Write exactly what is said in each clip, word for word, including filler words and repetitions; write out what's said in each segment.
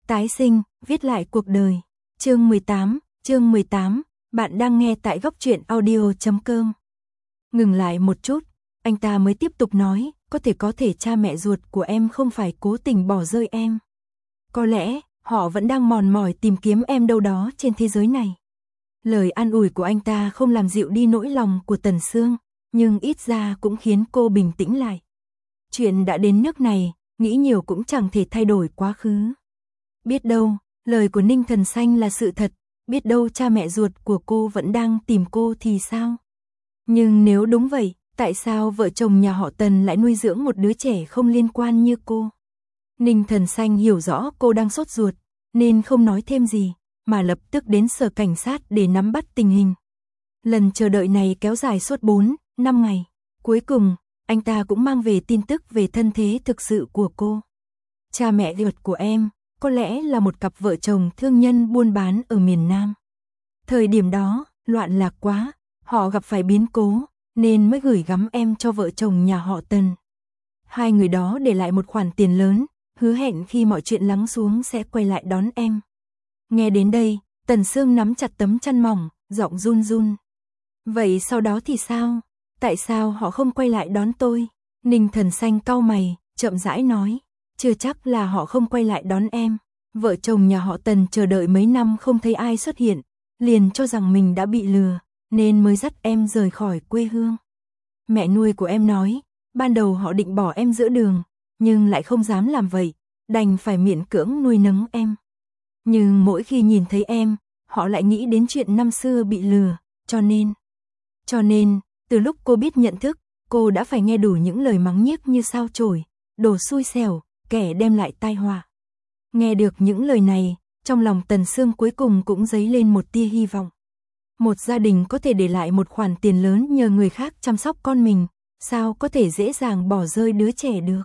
Tái sinh, viết lại cuộc đời. Chương mười tám, chương mười tám, bạn đang nghe tại góc truyện audio chấm com. Ngừng lại một chút, anh ta mới tiếp tục nói, có thể có thể cha mẹ ruột của em không phải cố tình bỏ rơi em. Có lẽ, họ vẫn đang mòn mỏi tìm kiếm em đâu đó trên thế giới này. Lời an ủi của anh ta không làm dịu đi nỗi lòng của Tần Sương, nhưng ít ra cũng khiến cô bình tĩnh lại. Chuyện đã đến nước này, nghĩ nhiều cũng chẳng thể thay đổi quá khứ. Biết đâu, lời của Ninh Thần Xanh là sự thật, biết đâu cha mẹ ruột của cô vẫn đang tìm cô thì sao? Nhưng nếu đúng vậy, tại sao vợ chồng nhà họ Tần lại nuôi dưỡng một đứa trẻ không liên quan như cô? Ninh Thần Xanh hiểu rõ cô đang sốt ruột, nên không nói thêm gì, mà lập tức đến sở cảnh sát để nắm bắt tình hình. Lần chờ đợi này kéo dài suốt bốn, năm ngày. Cuối cùng, anh ta cũng mang về tin tức về thân thế thực sự của cô. Cha mẹ ruột của em, có lẽ là một cặp vợ chồng thương nhân buôn bán ở miền Nam. Thời điểm đó, loạn lạc quá, họ gặp phải biến cố, nên mới gửi gắm em cho vợ chồng nhà họ Tần. Hai người đó để lại một khoản tiền lớn, hứa hẹn khi mọi chuyện lắng xuống sẽ quay lại đón em. Nghe đến đây, Tần Sương nắm chặt tấm chăn mỏng, giọng run run. Vậy sau đó thì sao? Tại sao họ không quay lại đón tôi? Ninh Thần Xanh cau mày, chậm rãi nói. Chưa chắc là họ không quay lại đón em. Vợ chồng nhà họ Tần chờ đợi mấy năm không thấy ai xuất hiện, liền cho rằng mình đã bị lừa, nên mới dắt em rời khỏi quê hương. Mẹ nuôi của em nói, ban đầu họ định bỏ em giữa đường, nhưng lại không dám làm vậy, đành phải miễn cưỡng nuôi nấng em. Nhưng mỗi khi nhìn thấy em, họ lại nghĩ đến chuyện năm xưa bị lừa, cho nên... Cho nên, từ lúc cô biết nhận thức, cô đã phải nghe đủ những lời mắng nhiếc như sao chổi, đồ xui xẻo, kẻ đem lại tai họa. Nghe được những lời này, trong lòng Tần Sương cuối cùng cũng dấy lên một tia hy vọng. Một gia đình có thể để lại một khoản tiền lớn nhờ người khác chăm sóc con mình, sao có thể dễ dàng bỏ rơi đứa trẻ được.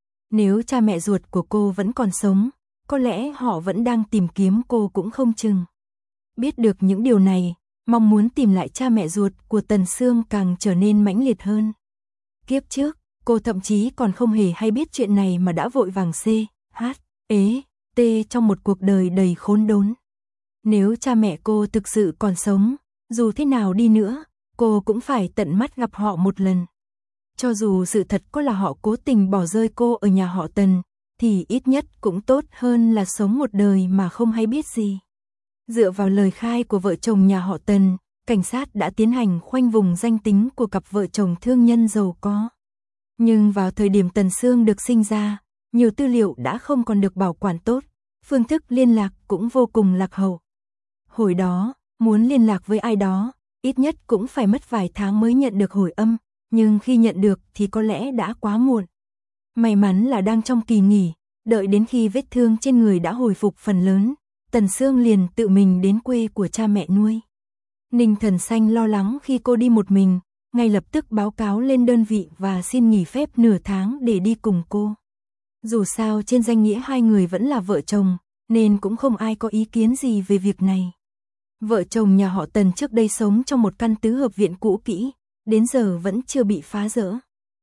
Nếu cha mẹ ruột của cô vẫn còn sống, có lẽ họ vẫn đang tìm kiếm cô cũng không chừng. Biết được những điều này, mong muốn tìm lại cha mẹ ruột của Tần Sương càng trở nên mãnh liệt hơn. Kiếp trước, cô thậm chí còn không hề hay biết chuyện này mà đã vội vàng C, H, ế, T trong một cuộc đời đầy khốn đốn. Nếu cha mẹ cô thực sự còn sống, dù thế nào đi nữa, cô cũng phải tận mắt gặp họ một lần. Cho dù sự thật có là họ cố tình bỏ rơi cô ở nhà họ Tần, thì ít nhất cũng tốt hơn là sống một đời mà không hay biết gì. Dựa vào lời khai của vợ chồng nhà họ Tần, cảnh sát đã tiến hành khoanh vùng danh tính của cặp vợ chồng thương nhân giàu có. Nhưng vào thời điểm Tần Sương được sinh ra, nhiều tư liệu đã không còn được bảo quản tốt, phương thức liên lạc cũng vô cùng lạc hậu. Hồi đó, muốn liên lạc với ai đó, ít nhất cũng phải mất vài tháng mới nhận được hồi âm, nhưng khi nhận được thì có lẽ đã quá muộn. May mắn là đang trong kỳ nghỉ, đợi đến khi vết thương trên người đã hồi phục phần lớn, Tần Sương liền tự mình đến quê của cha mẹ nuôi. Ninh Thần Xanh lo lắng khi cô đi một mình, ngay lập tức báo cáo lên đơn vị và xin nghỉ phép nửa tháng để đi cùng cô. Dù sao trên danh nghĩa hai người vẫn là vợ chồng, nên cũng không ai có ý kiến gì về việc này. Vợ chồng nhà họ Tần trước đây sống trong một căn tứ hợp viện cũ kỹ, đến giờ vẫn chưa bị phá rỡ.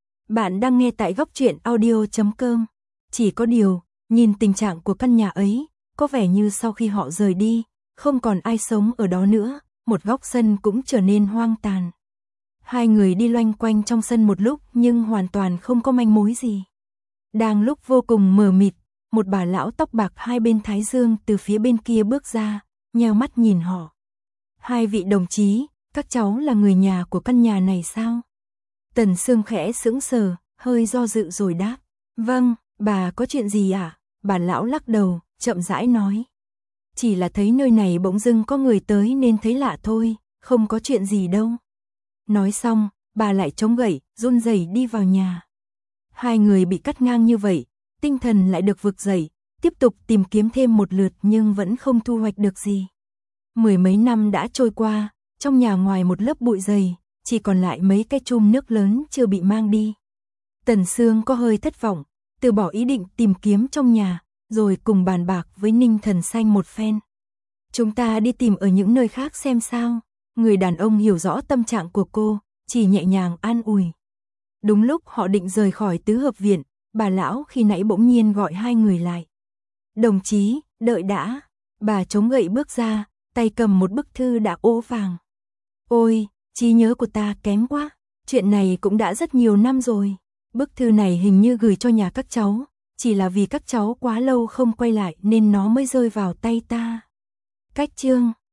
Bạn đang nghe tại góc truyện audio chấm com. Chỉ có điều, nhìn tình trạng của căn nhà ấy, có vẻ như sau khi họ rời đi, không còn ai sống ở đó nữa, một góc sân cũng trở nên hoang tàn. Hai người đi loanh quanh trong sân một lúc nhưng hoàn toàn không có manh mối gì. Đang lúc vô cùng mờ mịt, một bà lão tóc bạc hai bên thái dương từ phía bên kia bước ra, nheo mắt nhìn họ. Hai vị đồng chí, các cháu là người nhà của căn nhà này sao? Tần Sương khẽ sững sờ, hơi do dự rồi đáp. Vâng, bà có chuyện gì ạ? À? Bà lão lắc đầu, chậm rãi nói. Chỉ là thấy nơi này bỗng dưng có người tới nên thấy lạ thôi, không có chuyện gì đâu. Nói xong, bà lại chống gậy, run rẩy đi vào nhà. Hai người bị cắt ngang như vậy, tinh thần lại được vực dậy, tiếp tục tìm kiếm thêm một lượt nhưng vẫn không thu hoạch được gì. Mười mấy năm đã trôi qua, trong nhà ngoài một lớp bụi dày, chỉ còn lại mấy cái chum nước lớn chưa bị mang đi. Tần Sương có hơi thất vọng, từ bỏ ý định tìm kiếm trong nhà, rồi cùng bàn bạc với Ninh Thần Xanh một phen. Chúng ta đi tìm ở những nơi khác xem sao. Người đàn ông hiểu rõ tâm trạng của cô, chỉ nhẹ nhàng an ủi. Đúng lúc họ định rời khỏi tứ hợp viện, bà lão khi nãy bỗng nhiên gọi hai người lại. Đồng chí, Đợi đã, bà chống gậy bước ra, tay cầm một bức thư đã ố vàng. Ôi, trí nhớ của ta kém quá, chuyện này cũng đã rất nhiều năm rồi. Bức thư này hình như gửi cho nhà các cháu, chỉ là vì các cháu quá lâu không quay lại nên nó mới rơi vào tay ta. Cách chương